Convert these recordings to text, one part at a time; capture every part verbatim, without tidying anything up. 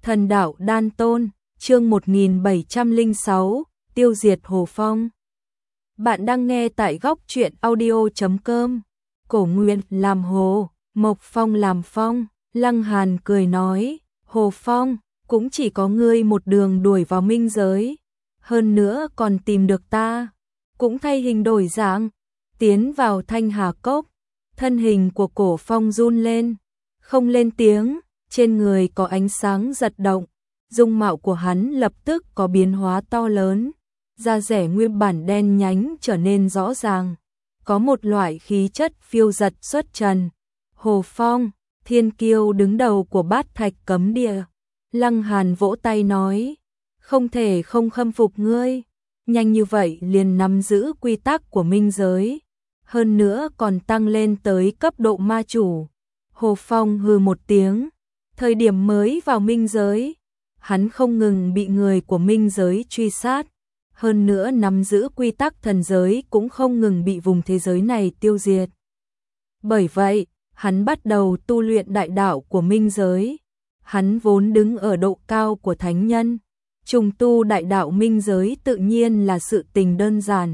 Thần đạo đan tôn, chương một nghìn bảy trăm lẻ sáu, tiêu diệt Hồ Phong. Bạn đang nghe tại góc truyện audio chấm com. Cổ Nguyên làm Hồ, Mộc Phong làm Phong. Lăng Hàn cười nói, Hồ Phong, cũng chỉ có ngươi một đường đuổi vào minh giới. Hơn nữa còn tìm được ta, cũng thay hình đổi dạng, tiến vào Thanh Hà Cốc. Thân hình của Cổ Phong run lên, không lên tiếng, trên người có ánh sáng giật động, dung mạo của hắn lập tức có biến hóa to lớn, da rẻ nguyên bản đen nhánh trở nên rõ ràng, có một loại khí chất phiêu giật xuất trần. Hồ Phong, thiên kiêu đứng đầu của Bát Thạch cấm địa. Lăng Hàn vỗ tay nói, không thể không khâm phục ngươi, nhanh như vậy liền nắm giữ quy tắc của minh giới, hơn nữa còn tăng lên tới cấp độ ma chủ. Hồ Phong hừ một tiếng, thời điểm mới vào minh giới, hắn không ngừng bị người của minh giới truy sát, hơn nữa nắm giữ quy tắc thần giới cũng không ngừng bị vùng thế giới này tiêu diệt. Bởi vậy, hắn bắt đầu tu luyện đại đạo của minh giới. Hắn vốn đứng ở độ cao của thánh nhân, trùng tu đại đạo minh giới tự nhiên là sự tình đơn giản.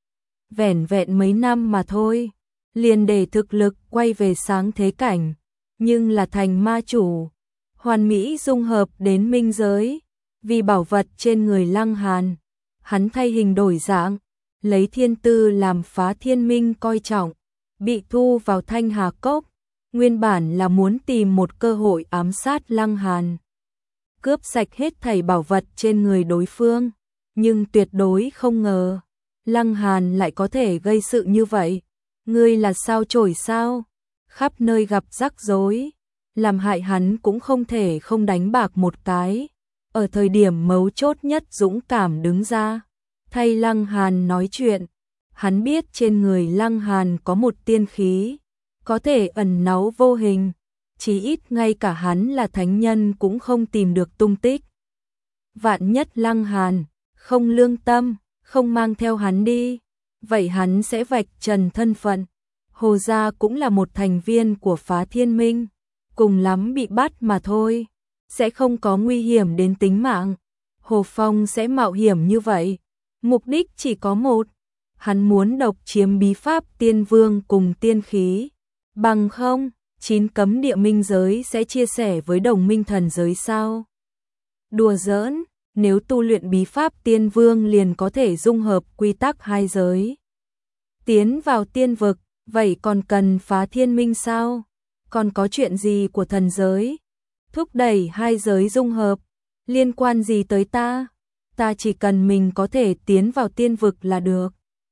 Vẻn vẹn mấy năm mà thôi, liền để thực lực quay về sáng thế cảnh, nhưng là thành ma chủ, hoàn mỹ dung hợp đến minh giới. Vì bảo vật trên người Lăng Hàn, hắn thay hình đổi dạng, lấy thiên tư làm Phá Thiên Minh coi trọng, bị thu vào Thanh Hà Cốc. Nguyên bản là muốn tìm một cơ hội ám sát Lăng Hàn, cướp sạch hết thảy bảo vật trên người đối phương, nhưng tuyệt đối không ngờ Lăng Hàn lại có thể gây sự như vậy. Ngươi là sao chổi sao? Khắp nơi gặp rắc rối, làm hại hắn cũng không thể không đánh bạc một cái. Ở thời điểm mấu chốt nhất dũng cảm đứng ra, thay Lăng Hàn nói chuyện. Hắn biết trên người Lăng Hàn có một tiên khí, có thể ẩn náu vô hình, chí ít ngay cả hắn là thánh nhân cũng không tìm được tung tích. Vạn nhất Lăng Hàn không lương tâm, không mang theo hắn đi, vậy hắn sẽ vạch trần thân phận. Hồ gia cũng là một thành viên của Phá Thiên Minh, cùng lắm bị bắt mà thôi, sẽ không có nguy hiểm đến tính mạng. Hồ Phong sẽ mạo hiểm như vậy, mục đích chỉ có một, hắn muốn độc chiếm bí pháp tiên vương cùng tiên khí. Bằng không, chín cấm địa minh giới sẽ chia sẻ với đồng minh thần giới sao? Đùa giỡn, nếu tu luyện bí pháp tiên vương liền có thể dung hợp quy tắc hai giới, tiến vào tiên vực, vậy còn cần Phá Thiên Minh sao? Còn có chuyện gì của thần giới? Thúc đẩy hai giới dung hợp, liên quan gì tới ta? Ta chỉ cần mình có thể tiến vào tiên vực là được.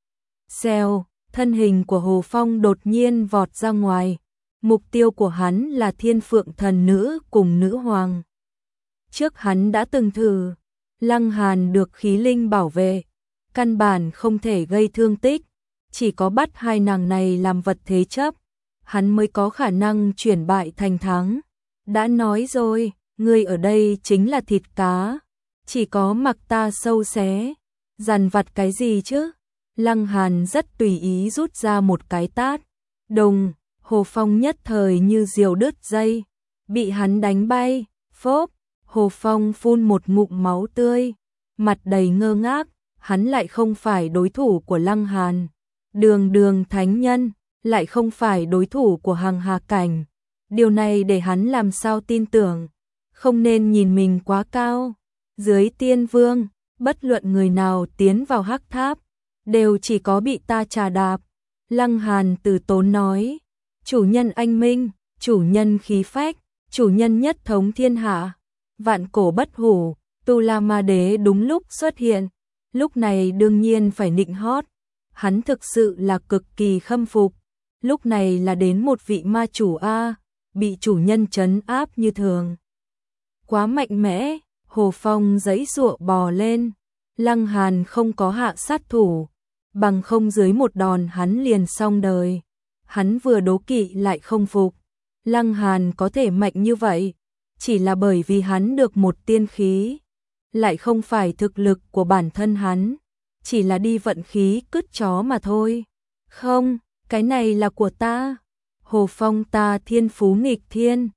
Xèo, thân hình của Hồ Phong đột nhiên vọt ra ngoài. Mục tiêu của hắn là Thiên Phượng thần nữ cùng nữ hoàng. Trước hắn đã từng thử, Lăng Hàn được khí linh bảo vệ, căn bản không thể gây thương tích, chỉ có bắt hai nàng này làm vật thế chấp, hắn mới có khả năng chuyển bại thành thắng. Đã nói rồi, ngươi ở đây chính là thịt cá, chỉ có mặc ta sâu xé, dằn vặt cái gì chứ? Lăng Hàn rất tùy ý rút ra một cái tát, đùng, Hồ Phong nhất thời như diều đứt dây, bị hắn đánh bay, phốp, Hồ Phong phun một ngụm máu tươi, mặt đầy ngơ ngác, hắn lại không phải đối thủ của Lăng Hàn, đường đường thánh nhân, lại không phải đối thủ của Hằng Hà Cảnh. Điều này để hắn làm sao tin tưởng, không nên nhìn mình quá cao. Dưới tiên vương, bất luận người nào tiến vào hắc tháp, đều chỉ có bị ta trà đạp. Lăng Hàn từ tốn nói, chủ nhân anh minh, chủ nhân khí phách, chủ nhân nhất thống thiên hạ, vạn cổ bất hủ. Tu La Ma Đế đúng lúc xuất hiện, lúc này đương nhiên phải nịnh hót, hắn thực sự là cực kỳ khâm phục. Lúc này là đến một vị ma chủ a, bị chủ nhân trấn áp như thường, quá mạnh mẽ. Hồ Phong giãy giụa bò lên, Lăng Hàn không có hạ sát thủ, bằng không dưới một đòn hắn liền xong đời. Hắn vừa đố kỵ lại không phục, Lăng Hàn có thể mạnh như vậy, chỉ là bởi vì hắn được một tiên khí, lại không phải thực lực của bản thân hắn, chỉ là đi vận khí cứt chó mà thôi. Không, cái này là của ta. Hồ Phong ta thiên phú nghịch thiên,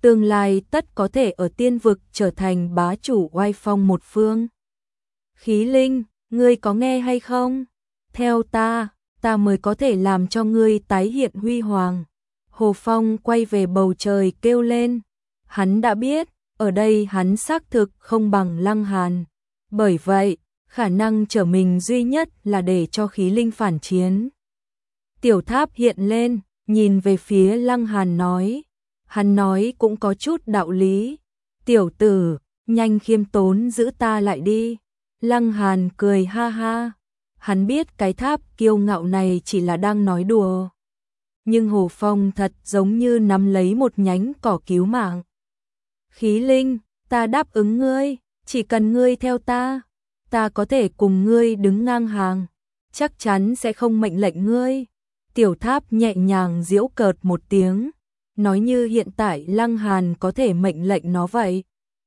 tương lai tất có thể ở tiên vực trở thành bá chủ oai phong một phương. Khí linh, ngươi có nghe hay không? Theo ta, ta mới có thể làm cho ngươi tái hiện huy hoàng. Hồ Phong quay về bầu trời kêu lên. Hắn đã biết, ở đây hắn xác thực không bằng Lăng Hàn. Bởi vậy, khả năng trở mình duy nhất là để cho khí linh phản chiến. Tiểu tháp hiện lên, nhìn về phía Lăng Hàn nói. Hắn nói cũng có chút đạo lý. Tiểu tử, nhanh khiêm tốn giữ ta lại đi. Lăng Hàn cười ha ha. Hắn biết cái tháp kiêu ngạo này chỉ là đang nói đùa. Nhưng Hồ Phong thật giống như nắm lấy một nhánh cỏ cứu mạng. Khí linh, ta đáp ứng ngươi, chỉ cần ngươi theo ta, ta có thể cùng ngươi đứng ngang hàng, chắc chắn sẽ không mệnh lệnh ngươi. Tiểu tháp nhẹ nhàng giễu cợt một tiếng, nói như hiện tại Lăng Hàn có thể mệnh lệnh nó vậy.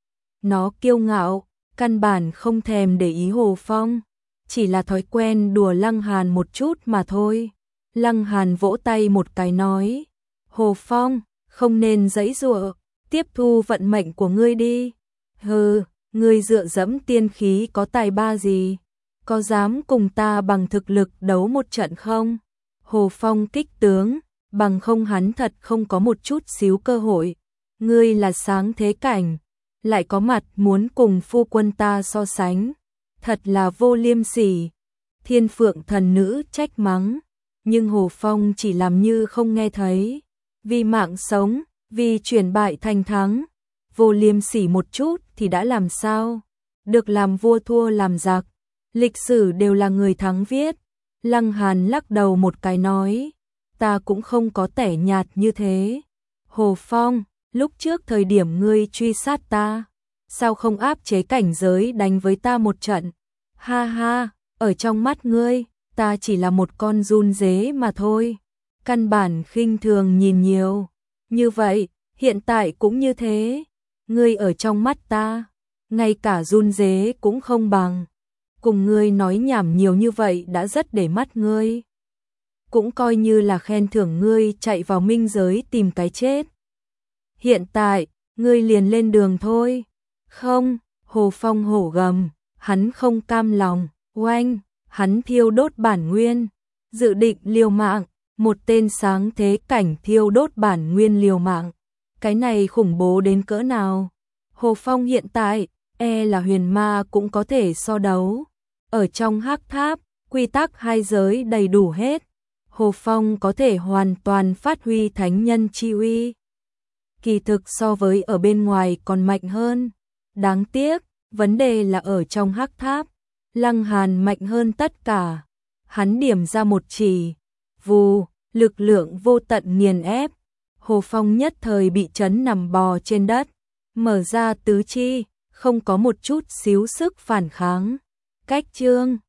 Nó kiêu ngạo, căn bản không thèm để ý Hồ Phong, chỉ là thói quen đùa Lăng Hàn một chút mà thôi. Lăng Hàn vỗ tay một cái nói, Hồ Phong, không nên giãy giụa, tiếp thu vận mệnh của ngươi đi. Hừ, ngươi dựa dẫm tiên khí có tài ba gì, có dám cùng ta bằng thực lực đấu một trận không? Hồ Phong kích tướng, bằng không hắn thật không có một chút xíu cơ hội. Ngươi là sáng thế cảnh, lại có mặt muốn cùng phu quân ta so sánh, thật là vô liêm sỉ. Thiên Phượng thần nữ trách mắng, nhưng Hồ Phong chỉ làm như không nghe thấy. Vì mạng sống, vì chuyển bại thành thắng, vô liêm sỉ một chút thì đã làm sao? Được làm vua thua làm giặc, lịch sử đều là người thắng viết. Lăng Hàn lắc đầu một cái nói, ta cũng không có tẻ nhạt như thế. Hồ Phong, lúc trước thời điểm ngươi truy sát ta, sao không áp chế cảnh giới đánh với ta một trận? Ha ha, ở trong mắt ngươi, ta chỉ là một con run dế mà thôi. Căn bản khinh thường nhìn nhiều. Như vậy, hiện tại cũng như thế. Ngươi ở trong mắt ta, ngay cả run dế cũng không bằng. Cùng ngươi nói nhảm nhiều như vậy đã rất để mắt ngươi. Cũng coi như là khen thưởng ngươi chạy vào minh giới tìm cái chết. Hiện tại, ngươi liền lên đường thôi. Không, Hồ Phong hổ gầm, hắn không cam lòng, oanh, hắn thiêu đốt bản nguyên, dự định liều mạng, một tên sáng thế cảnh thiêu đốt bản nguyên liều mạng. Cái này khủng bố đến cỡ nào? Hồ Phong hiện tại, e là huyền ma cũng có thể so đấu. Ở trong hắc tháp, quy tắc hai giới đầy đủ hết. Hồ Phong có thể hoàn toàn phát huy thánh nhân chi uy. Kỳ thực so với ở bên ngoài còn mạnh hơn. Đáng tiếc, vấn đề là ở trong hắc tháp. Lăng Hàn mạnh hơn tất cả. Hắn điểm ra một chỉ. Vù, lực lượng vô tận nghiền ép. Hồ Phong nhất thời bị chấn nằm bò trên đất. Mở ra tứ chi, không có một chút xíu sức phản kháng. Cách chương